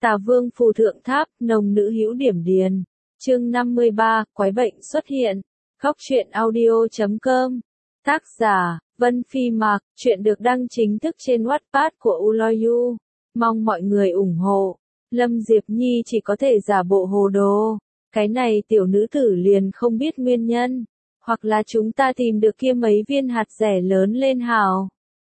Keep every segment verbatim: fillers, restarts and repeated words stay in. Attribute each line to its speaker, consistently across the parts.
Speaker 1: Tà Vương phù thượng tháp, nồng nữ hữu điểm điền. Chương năm mươi ba, quái bệnh xuất hiện. Góc truyện audio chấm com. Tác giả, Vân Phi Mạc, truyện được đăng chính thức trên Wattpad của Uloyu. Mong mọi người ủng hộ. Lâm Diệp Nhi chỉ có thể giả bộ hồ đồ. Cái này tiểu nữ tử liền không biết nguyên nhân. Hoặc là chúng ta tìm được kia mấy viên hạt rẻ lớn lên hảo.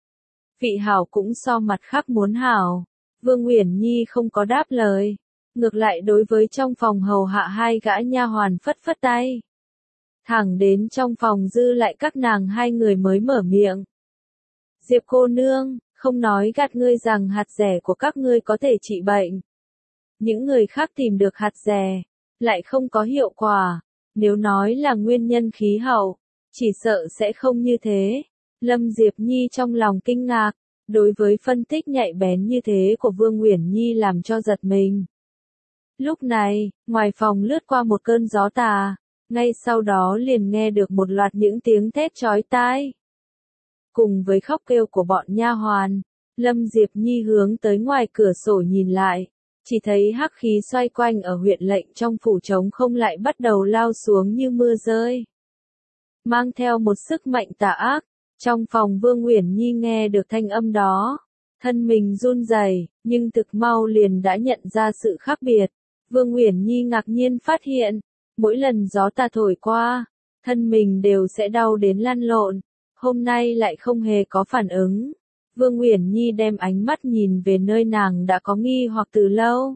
Speaker 1: Vị hảo cũng so mặt khác muốn hảo. Vương Uyển Nhi không có đáp lời. Ngược lại đối với trong phòng hầu hạ hai gã nha hoàn phất phất tay. Thẳng đến trong phòng dư lại các nàng hai người mới mở miệng. Diệp cô nương, không nói gạt ngươi rằng hạt rẻ của các ngươi có thể trị bệnh. Những người khác tìm được hạt rẻ, lại không có hiệu quả. Nếu nói là nguyên nhân khí hậu, chỉ sợ sẽ không như thế. Lâm Diệp Nhi trong lòng kinh ngạc, đối với phân tích nhạy bén như thế của Vương Uyển Nhi làm cho giật mình. Lúc này, ngoài phòng lướt qua một cơn gió tà, ngay sau đó liền nghe được một loạt những tiếng thét chói tai. Cùng với khóc kêu của bọn nha hoàn, Lâm Diệp Nhi hướng tới ngoài cửa sổ nhìn lại, chỉ thấy hắc khí xoay quanh ở huyện lệnh trong phủ trống không lại bắt đầu lao xuống như mưa rơi. Mang theo một sức mạnh tà ác, trong phòng Vương Uyển Nhi nghe được thanh âm đó, thân mình run rẩy, nhưng thực mau liền đã nhận ra sự khác biệt. Vương Uyển Nhi ngạc nhiên phát hiện, mỗi lần gió tà thổi qua, thân mình đều sẽ đau đến lăn lộn, hôm nay lại không hề có phản ứng. Vương Uyển Nhi đem ánh mắt nhìn về nơi nàng đã có nghi hoặc từ lâu.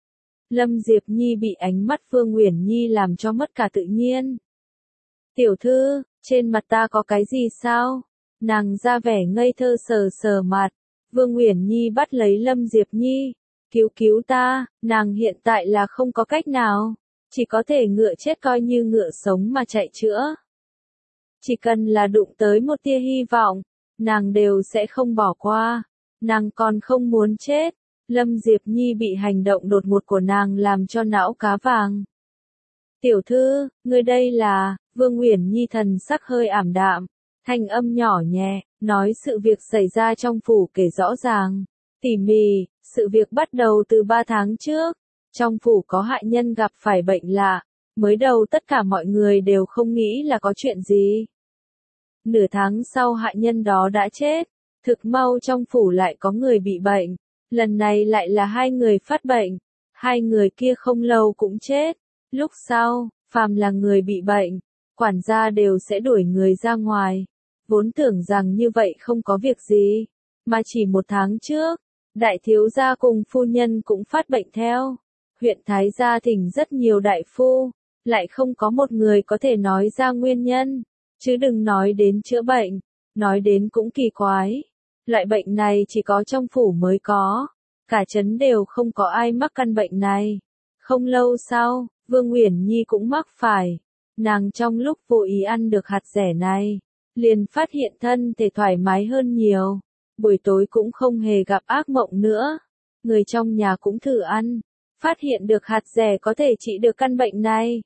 Speaker 1: Lâm Diệp Nhi bị ánh mắt Vương Uyển Nhi làm cho mất cả tự nhiên. Tiểu thư, trên mặt ta có cái gì sao? Nàng ra vẻ ngây thơ sờ sờ mặt. Vương Uyển Nhi bắt lấy Lâm Diệp Nhi. Cứu cứu ta, nàng hiện tại là không có cách nào. Chỉ có thể ngựa chết coi như ngựa sống mà chạy chữa. Chỉ cần là đụng tới một tia hy vọng, nàng đều sẽ không bỏ qua. Nàng còn không muốn chết. Lâm Diệp Nhi bị hành động đột ngột của nàng làm cho não cá vàng. Tiểu thư, ngươi đây là... Vương Uyển Nhi thần sắc hơi ảm đạm, thanh âm nhỏ nhẹ, nói sự việc xảy ra trong phủ kể rõ ràng, tỉ mỉ. Sự việc bắt đầu từ ba tháng trước, trong phủ có hại nhân gặp phải bệnh lạ, mới đầu tất cả mọi người đều không nghĩ là có chuyện gì. Nửa tháng sau hại nhân đó đã chết, thực mau trong phủ lại có người bị bệnh, lần này lại là hai người phát bệnh, hai người kia không lâu cũng chết. Lúc sau, phàm là người bị bệnh, quản gia đều sẽ đuổi người ra ngoài, vốn tưởng rằng như vậy không có việc gì, mà chỉ một tháng trước, đại thiếu gia cùng phu nhân cũng phát bệnh theo. Huyện Thái Gia thỉnh rất nhiều đại phu, lại không có một người có thể nói ra nguyên nhân, chứ đừng nói đến chữa bệnh, nói đến cũng kỳ quái. Loại bệnh này chỉ có trong phủ mới có, cả trấn đều không có ai mắc căn bệnh này. Không lâu sau, Vương Uyển Nhi cũng mắc phải. Nàng trong lúc vô ý ăn được hạt rẻ này, liền phát hiện thân thể thoải mái hơn nhiều. Buổi tối cũng không hề gặp ác mộng nữa. Người trong nhà cũng thử ăn, phát hiện được hạt rẻ có thể trị được căn bệnh này.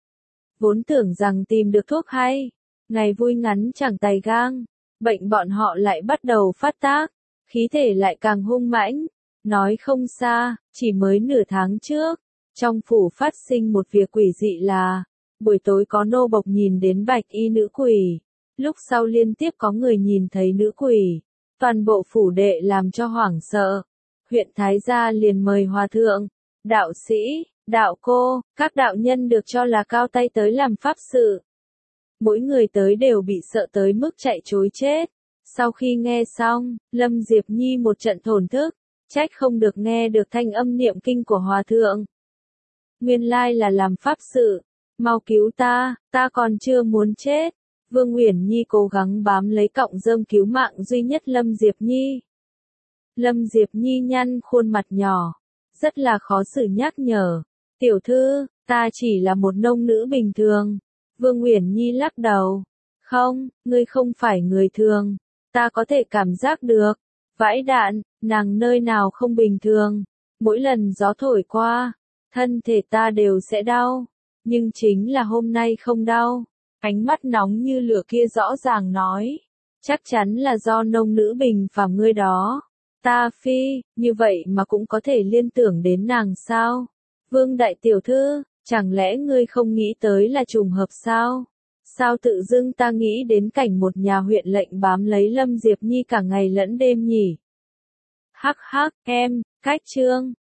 Speaker 1: Vốn tưởng rằng tìm được thuốc hay, ngày vui ngắn chẳng tài gang, bệnh bọn họ lại bắt đầu phát tác, khí thể lại càng hung mãnh. Nói không xa, chỉ mới nửa tháng trước, trong phủ phát sinh một việc quỷ dị là, buổi tối có nô bộc nhìn đến bạch y nữ quỷ, lúc sau liên tiếp có người nhìn thấy nữ quỷ. Toàn bộ phủ đệ làm cho hoảng sợ. Huyện Thái Gia liền mời hòa thượng, đạo sĩ, đạo cô, các đạo nhân được cho là cao tay tới làm pháp sự. Mỗi người tới đều bị sợ tới mức chạy trối chết. Sau khi nghe xong, Lâm Diệp Nhi một trận thổn thức, trách không được nghe được thanh âm niệm kinh của hòa thượng. Nguyên lai là làm pháp sự, mau cứu ta, ta còn chưa muốn chết. Vương Uyển Nhi cố gắng bám lấy cọng rơm cứu mạng duy nhất Lâm Diệp Nhi. Lâm Diệp Nhi nhăn khuôn mặt nhỏ, rất là khó xử nhắc nhở. Tiểu thư, ta chỉ là một nông nữ bình thường. Vương Uyển Nhi lắc đầu. Không, ngươi không phải người thường. Ta có thể cảm giác được. Vãi đạn, nàng nơi nào không bình thường. Mỗi lần gió thổi qua, thân thể ta đều sẽ đau. Nhưng chính là hôm nay không đau. Ánh mắt nóng như lửa kia rõ ràng nói, chắc chắn là do nông nữ bình phàm ngươi đó. Ta phi, như vậy mà cũng có thể liên tưởng đến nàng sao? Vương đại tiểu thư, chẳng lẽ ngươi không nghĩ tới là trùng hợp sao? Sao tự dưng ta nghĩ đến cảnh một nhà huyện lệnh bám lấy Lâm Diệp Nhi cả ngày lẫn đêm nhỉ? Hắc hắc, em, cách trương,